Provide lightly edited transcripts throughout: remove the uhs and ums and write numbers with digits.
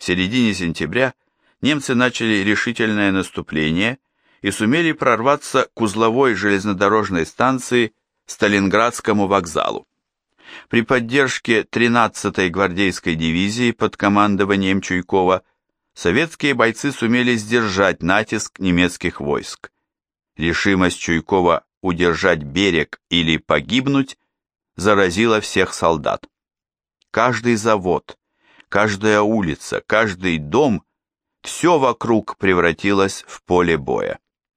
В середине сентября немцы начали решительное наступление и сумели прорваться к узловой железнодорожной станции Сталинградскому вокзалу. При поддержке 13-й гвардейской дивизии под командованием Чуйкова советские бойцы сумели сдержать натиск немецких войск. Решимость Чуйкова удержать берег или погибнуть заразила всех солдат. Каждый завод, каждая улица, каждый дом, все вокруг превратилось в поле боя.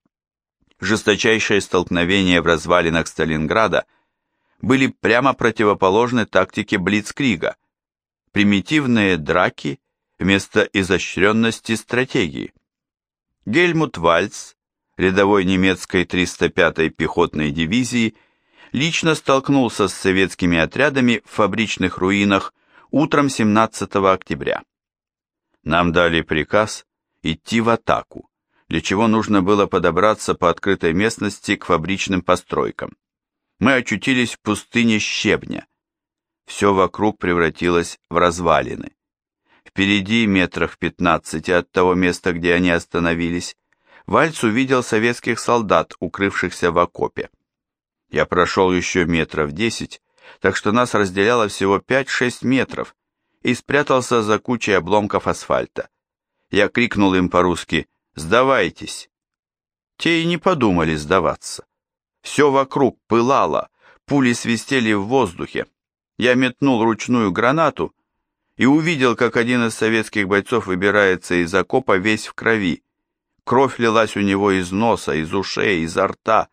Жесточайшие столкновения в развалинах Сталинграда были прямо противоположны тактике Блицкрига, примитивные драки вместо изощренности стратегии. Гельмут Вальц, рядовой немецкой 305-й пехотной дивизии, лично столкнулся с советскими отрядами в фабричных руинах утром 17 октября. Нам дали приказ идти в атаку, для чего нужно было подобраться по открытой местности к фабричным постройкам. Мы очутились в пустыне щебня. Все вокруг превратилось в развалины. Впереди, метрах в 15 от того места, где они остановились, Вальц увидел советских солдат, укрывшихся в окопе. Я прошел еще метров 10, так что нас разделяло всего 5-6 метров, и спрятался за кучей обломков асфальта. Я крикнул им по-русски: «Сдавайтесь!» Те и не подумали сдаваться. Все вокруг пылало, пули свистели в воздухе. Я метнул ручную гранату и увидел, как один из советских бойцов выбирается из окопа весь в крови. Кровь лилась у него из носа, из ушей, изо рта.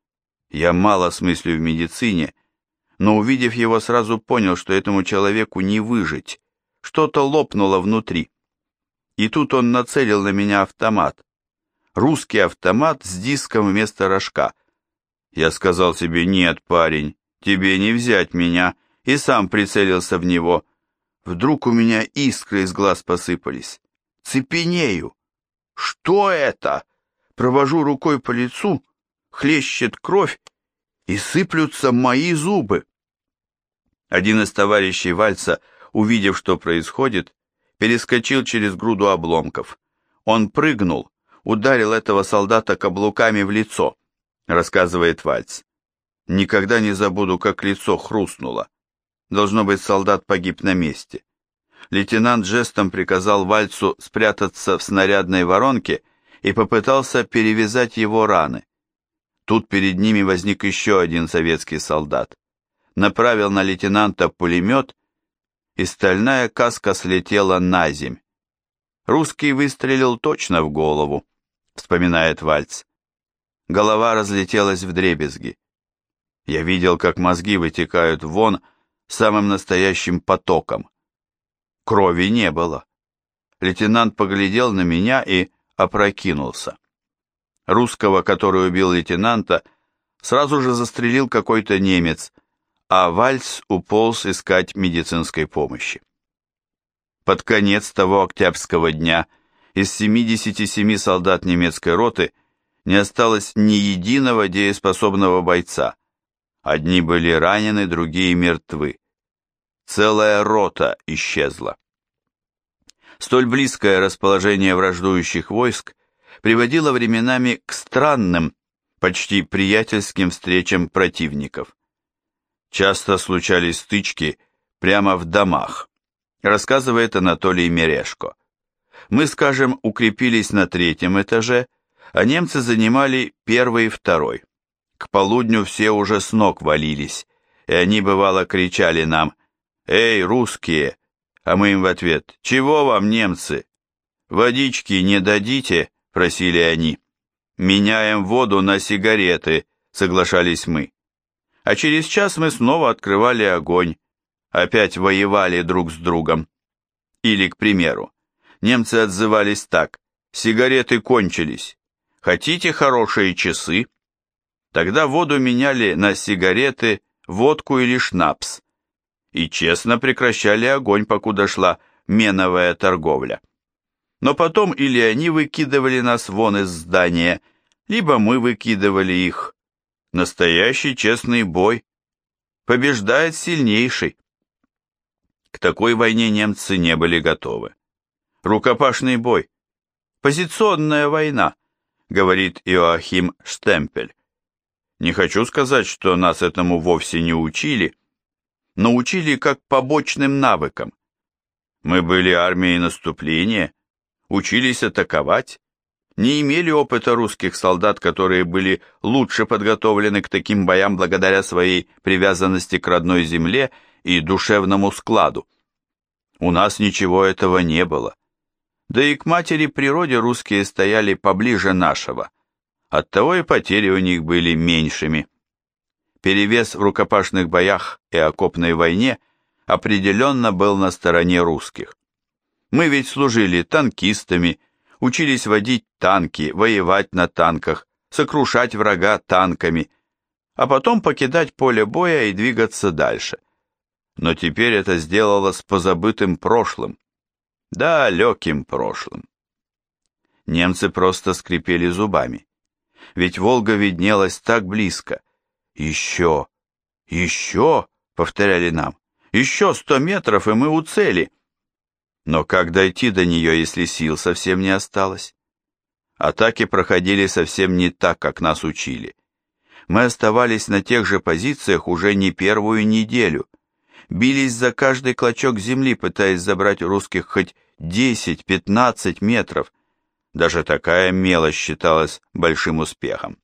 Я мало смыслю в медицине, но, увидев его, сразу понял, что этому человеку не выжить. Что-то лопнуло внутри. И тут он нацелил на меня автомат. Русский автомат с диском вместо рожка. Я сказал себе: «Нет, парень, тебе не взять меня», и сам прицелился в него. Вдруг у меня искры из глаз посыпались. Цепенею. Что это? Провожу рукой по лицу, хлещет кровь, и сыплются мои зубы. Один из товарищей Вальца, увидев, что происходит, перескочил через груду обломков. Он прыгнул, ударил этого солдата каблуками в лицо, рассказывает Вальц. Никогда не забуду, как лицо хрустнуло. Должно быть, солдат погиб на месте. Лейтенант жестом приказал Вальцу спрятаться в снарядной воронке и попытался перевязать его раны. Тут перед ними возник еще один советский солдат. Направил на лейтенанта пулемет, и стальная каска слетела на земь. Русский выстрелил точно в голову, вспоминает Вальц. Голова разлетелась вдребезги. Я видел, как мозги вытекают вон самым настоящим потоком. Крови не было. Лейтенант поглядел на меня и опрокинулся. Русского, который убил лейтенанта, сразу же застрелил какой-то немец, а Вальц уполз искать медицинской помощи. Под конец того октябрьского дня из 77 солдат немецкой роты не осталось ни единого дееспособного бойца. Одни были ранены, другие мертвы. Целая рота исчезла. Столь близкое расположение враждующих войск приводило временами к странным, почти приятельским встречам противников. Часто случались стычки прямо в домах, рассказывает Анатолий Мерешко. Мы, скажем, укрепились на 3-м этаже, а немцы занимали 1-й и 2-й. К полудню все уже с ног валились, и они, бывало, кричали нам: «Эй, русские!» А мы им в ответ: «Чего вам, немцы? Водички не дадите?» — просили они. «Меняем воду на сигареты», — соглашались мы. А через час мы снова открывали огонь, опять воевали друг с другом. Или, к примеру, немцы отзывались так: «Сигареты кончились. Хотите хорошие часы?» Тогда воду меняли на сигареты, водку или шнапс. И честно прекращали огонь, покуда шла меновая торговля. Но потом или они выкидывали нас вон из здания, либо мы выкидывали их. Настоящий честный бой. Побеждает сильнейший. К такой войне немцы не были готовы. Рукопашный бой. Позиционная война, говорит Иоахим Штемпель. Не хочу сказать, что нас этому вовсе не учили, но учили как побочным навыкам. Мы были армией наступления, учились атаковать, не имели опыта русских солдат, которые были лучше подготовлены к таким боям благодаря своей привязанности к родной земле и душевному складу. У нас ничего этого не было. Да и к матери природе русские стояли поближе нашего, оттого и потери у них были меньшими. Перевес в рукопашных боях и окопной войне определенно был на стороне русских. Мы ведь служили танкистами, учились водить танки, воевать на танках, сокрушать врага танками, а потом покидать поле боя и двигаться дальше. Но теперь это сделалось позабытым прошлым, далеким прошлым. Немцы просто скрипели зубами, ведь Волга виднелась так близко. «Еще, еще», — повторяли нам, — «еще 100 метров, и мы у цели». Но как дойти до нее, если сил совсем не осталось? Атаки проходили совсем не так, как нас учили. Мы оставались на тех же позициях уже не первую неделю, бились за каждый клочок земли, пытаясь забрать у русских хоть 10-15 метров. Даже такая мелочь считалась большим успехом.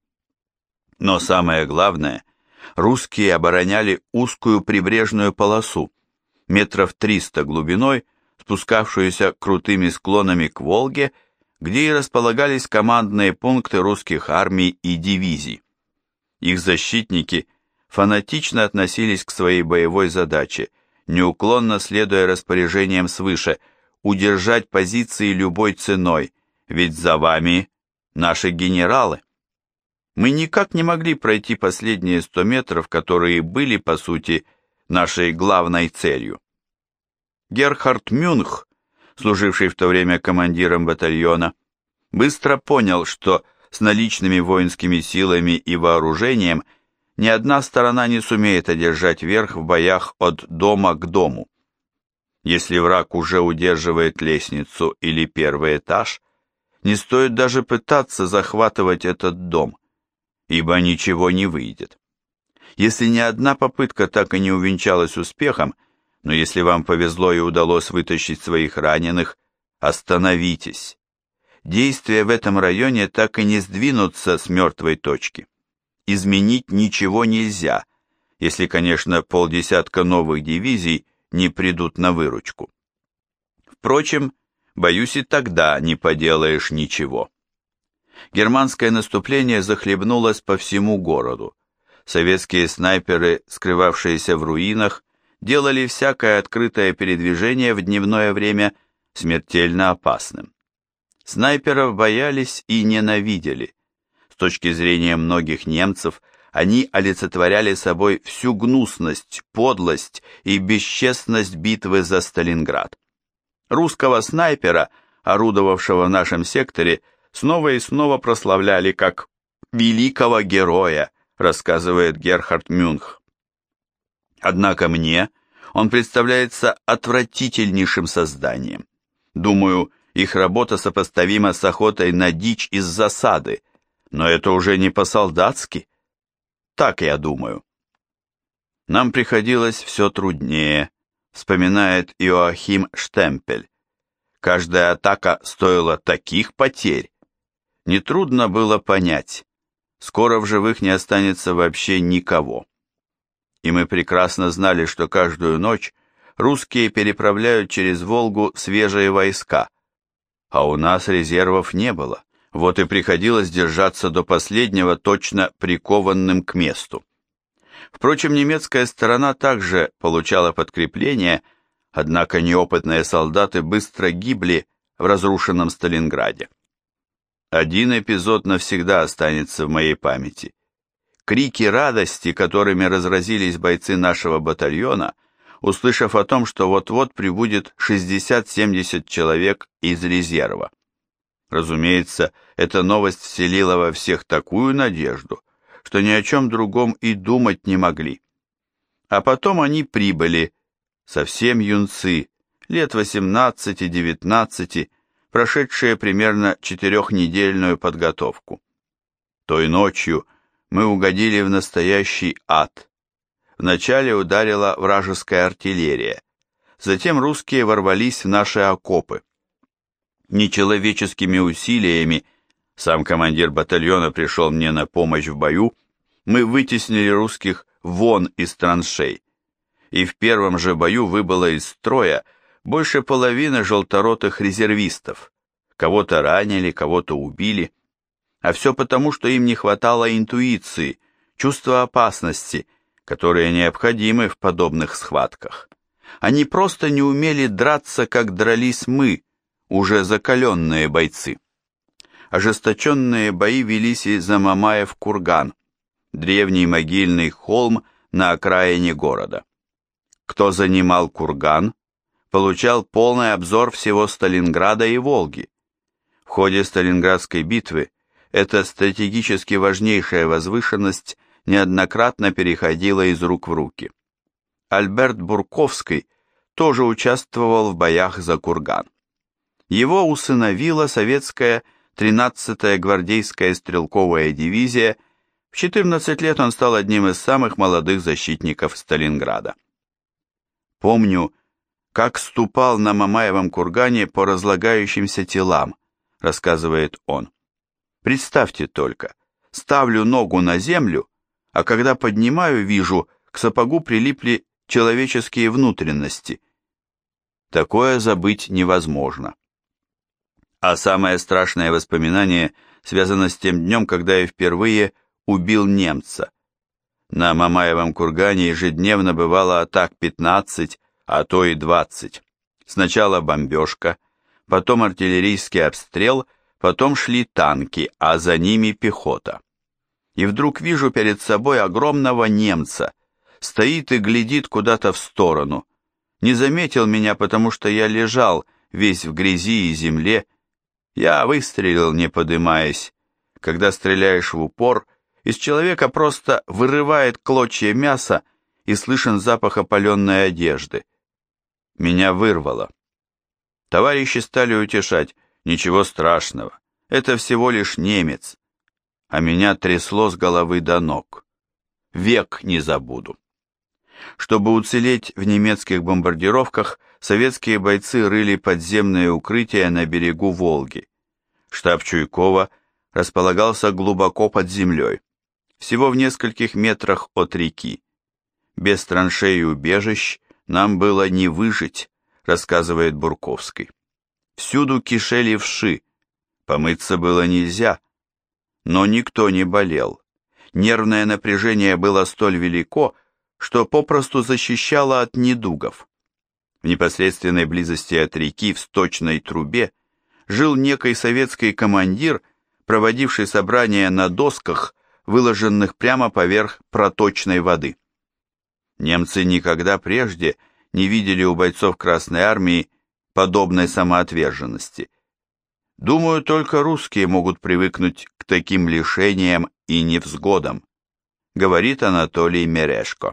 Но самое главное, русские обороняли узкую прибрежную полосу, метров 300 глубиной, спускавшуюся крутыми склонами к Волге, где и располагались командные пункты русских армий и дивизий. Их защитники фанатично относились к своей боевой задаче, неуклонно следуя распоряжениям свыше, удержать позиции любой ценой, ведь за вами наши генералы. Мы никак не могли пройти последние 100 метров, которые были, по сути, нашей главной целью. Герхард Мюнх, служивший в то время командиром батальона, быстро понял, что с наличными воинскими силами и вооружением ни одна сторона не сумеет одержать верх в боях от дома к дому. Если враг уже удерживает лестницу или первый этаж, не стоит даже пытаться захватывать этот дом, ибо ничего не выйдет. Если ни одна попытка так и не увенчалась успехом, но если вам повезло и удалось вытащить своих раненых, остановитесь. Действия в этом районе так и не сдвинутся с мертвой точки. Изменить ничего нельзя, если, конечно, полдесятка новых дивизий не придут на выручку. Впрочем, боюсь, и тогда не поделаешь ничего. Германское наступление захлебнулось по всему городу. Советские снайперы, скрывавшиеся в руинах, делали всякое открытое передвижение в дневное время смертельно опасным. Снайперов боялись и ненавидели. С точки зрения многих немцев, они олицетворяли собой всю гнусность, подлость и бесчестность битвы за Сталинград. Русского снайпера, орудовавшего в нашем секторе, снова и снова прославляли как великого героя, рассказывает Герхард Мюнх. Однако мне он представляется отвратительнейшим созданием. Думаю, их работа сопоставима с охотой на дичь из засады, но это уже не по-солдатски. Так я думаю. Нам приходилось все труднее, вспоминает Иоахим Штемпель. Каждая атака стоила таких потерь. Нетрудно было понять, скоро в живых не останется вообще никого. И мы прекрасно знали, что каждую ночь русские переправляют через Волгу свежие войска, а у нас резервов не было. Вот и приходилось держаться до последнего точно прикованным к месту. Впрочем, немецкая сторона также получала подкрепление, однако неопытные солдаты быстро гибли в разрушенном Сталинграде. Один эпизод навсегда останется в моей памяти. Крики радости, которыми разразились бойцы нашего батальона, услышав о том, что вот-вот прибудет 60-70 человек из резерва. Разумеется, эта новость вселила во всех такую надежду, что ни о чем другом и думать не могли. А потом они прибыли, совсем юнцы, лет 18-19, прошедшие примерно 4-недельную подготовку. Той ночью мы угодили в настоящий ад. Вначале ударила вражеская артиллерия, затем русские ворвались в наши окопы. Нечеловеческими усилиями, сам командир батальона пришел мне на помощь в бою, мы вытеснили русских вон из траншей, и в первом же бою выбыло из строя больше половины желторотых резервистов. Кого-то ранили, кого-то убили. А все потому, что им не хватало интуиции, чувства опасности, которые необходимы в подобных схватках. Они просто не умели драться, как дрались мы, уже закаленные бойцы. Ожесточенные бои велись и за Мамаев курган, древний могильный холм на окраине города. Кто занимал курган, получал полный обзор всего Сталинграда и Волги. В ходе Сталинградской битвы эта стратегически важнейшая возвышенность неоднократно переходила из рук в руки. Альберт Бурковский тоже участвовал в боях за курган. Его усыновила советская 13-я гвардейская стрелковая дивизия. В 14 лет он стал одним из самых молодых защитников Сталинграда. Помню, как ступал на Мамаевом кургане по разлагающимся телам, рассказывает он. Представьте только, ставлю ногу на землю, а когда поднимаю, вижу, к сапогу прилипли человеческие внутренности. Такое забыть невозможно. А самое страшное воспоминание связано с тем днем, когда я впервые убил немца. На Мамаевом кургане ежедневно бывало атак 15, а то и 20. Сначала бомбежка, потом артиллерийский обстрел, потом шли танки, а за ними пехота. И вдруг вижу перед собой огромного немца, стоит и глядит куда-то в сторону. Не заметил меня, потому что я лежал весь в грязи и земле. Я выстрелил, не подымаясь. Когда стреляешь в упор, из человека просто вырывает клочья мяса и слышен запах опаленной одежды. Меня вырвало. Товарищи стали утешать: ничего страшного, это всего лишь немец. А меня трясло с головы до ног. Век не забуду. Чтобы уцелеть в немецких бомбардировках, советские бойцы рыли подземные укрытия на берегу Волги. Штаб Чуйкова располагался глубоко под землей, всего в нескольких метрах от реки. Без траншей и убежищ нам было не выжить, рассказывает Бурковский. Всюду кишели вши, помыться было нельзя, но никто не болел. Нервное напряжение было столь велико, что попросту защищало от недугов. В непосредственной близости от реки в сточной трубе жил некий советский командир, проводивший собрания на досках, выложенных прямо поверх проточной воды. Немцы никогда прежде не видели у бойцов Красной Армии подобной самоотверженности. Думаю, только русские могут привыкнуть к таким лишениям и невзгодам, говорит Анатолий Мерешко.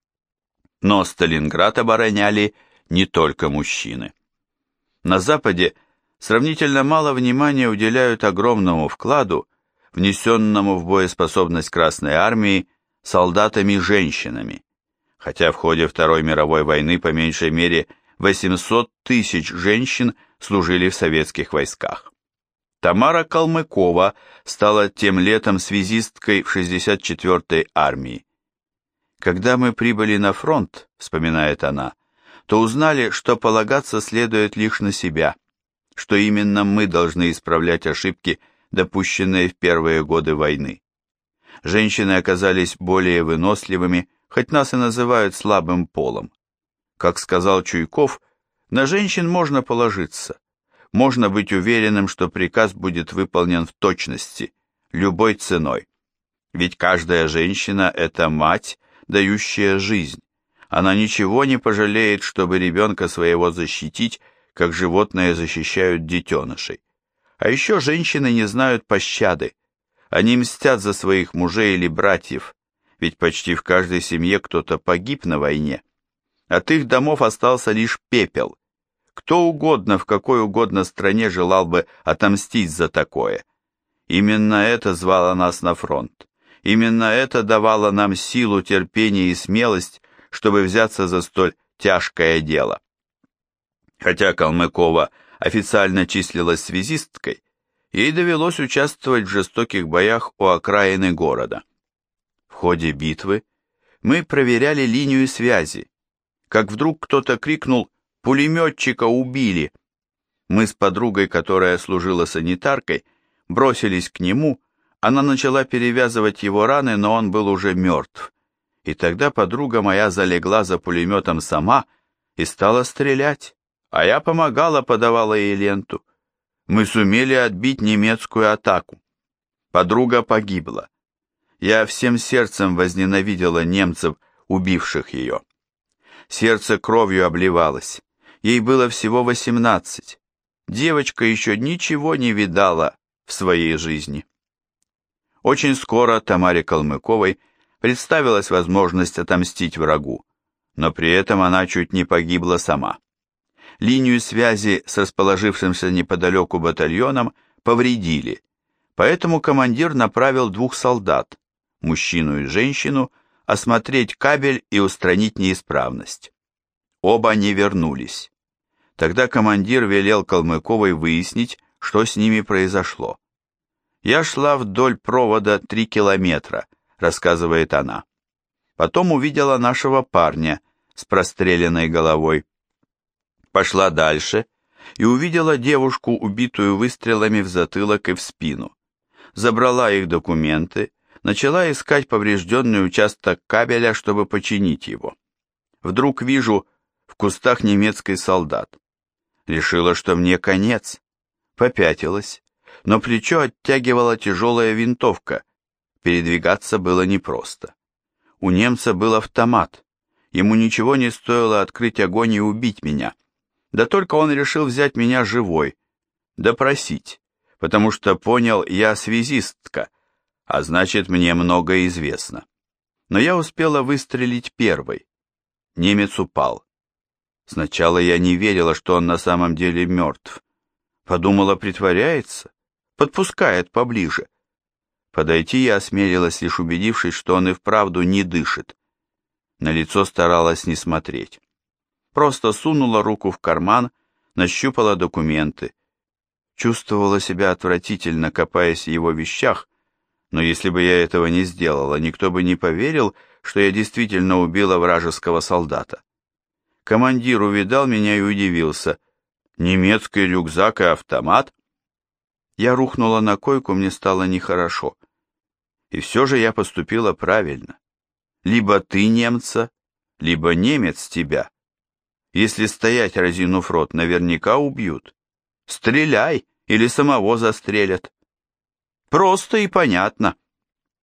Но Сталинград обороняли не только мужчины. На Западе сравнительно мало внимания уделяют огромному вкладу, внесенному в боеспособность Красной Армии солдатами-женщинами, хотя в ходе Второй мировой войны по меньшей мере 800 тысяч женщин служили в советских войсках. Тамара Калмыкова стала тем летом связисткой в 64-й армии. Когда мы прибыли на фронт, вспоминает она, то узнали, что полагаться следует лишь на себя, что именно мы должны исправлять ошибки, допущенные в первые годы войны. Женщины оказались более выносливыми, хоть нас и называют слабым полом. Как сказал Чуйков, на женщин можно положиться, можно быть уверенным, что приказ будет выполнен в точности, любой ценой. Ведь каждая женщина – это мать, дающая жизнь. Она ничего не пожалеет, чтобы ребенка своего защитить, как животные защищают детенышей. А еще женщины не знают пощады. Они мстят за своих мужей или братьев, ведь почти в каждой семье кто-то погиб на войне. От их домов остался лишь пепел. Кто угодно в какой угодно стране желал бы отомстить за такое. Именно это звало нас на фронт. Именно это давало нам силу, терпение и смелость, чтобы взяться за столь тяжкое дело. Хотя Калмыкова официально числилась связисткой, ей довелось участвовать в жестоких боях у окраины города. В ходе битвы мы проверяли линию связи, как вдруг кто-то крикнул «Пулеметчика убили!». Мы с подругой, которая служила санитаркой, бросились к нему. Она начала перевязывать его раны, но он был уже мертв. И тогда подруга моя залегла за пулеметом сама и стала стрелять, а я помогала, подавала ей ленту. Мы сумели отбить немецкую атаку. Подруга погибла. Я всем сердцем возненавидела немцев, убивших ее. Сердце кровью обливалось. Ей было всего 18. Девочка еще ничего не видала в своей жизни. Очень скоро Тамаре Калмыковой представилась возможность отомстить врагу, но при этом она чуть не погибла сама. Линию связи с расположившимся неподалеку батальоном повредили, поэтому командир направил 2 солдат, мужчину и женщину, осмотреть кабель и устранить неисправность. Оба не вернулись. Тогда командир велел Калмыковой выяснить, что с ними произошло. «Я шла вдоль провода 3 километра», — рассказывает она. Потом увидела нашего парня с простреленной головой. Пошла дальше и увидела девушку, убитую выстрелами в затылок и в спину. Забрала их документы, начала искать поврежденный участок кабеля, чтобы починить его. Вдруг вижу в кустах немецкий солдат. Решила, что мне конец. Попятилась, но плечо оттягивала тяжелая винтовка. Передвигаться было непросто. У немца был автомат. Ему ничего не стоило открыть огонь и убить меня. Да только он решил взять меня живой, допросить, потому что понял, я связистка, а значит, мне многое известно. Но я успела выстрелить первой. Немец упал. Сначала я не верила, что он на самом деле мертв. Подумала, притворяется, подпускает поближе. Подойти я осмелилась, лишь убедившись, что он и вправду не дышит. На лицо старалась не смотреть. Просто сунула руку в карман, нащупала документы. Чувствовала себя отвратительно, копаясь в его вещах, но если бы я этого не сделала, никто бы не поверил, что я действительно убила вражеского солдата. Командир увидал меня и удивился. Немецкий рюкзак и автомат? Я рухнула на койку, мне стало нехорошо. И все же я поступила правильно. Либо ты немца, либо немец тебя. Если стоять, разинув рот, наверняка убьют. Стреляй, или самого застрелят. Просто и понятно.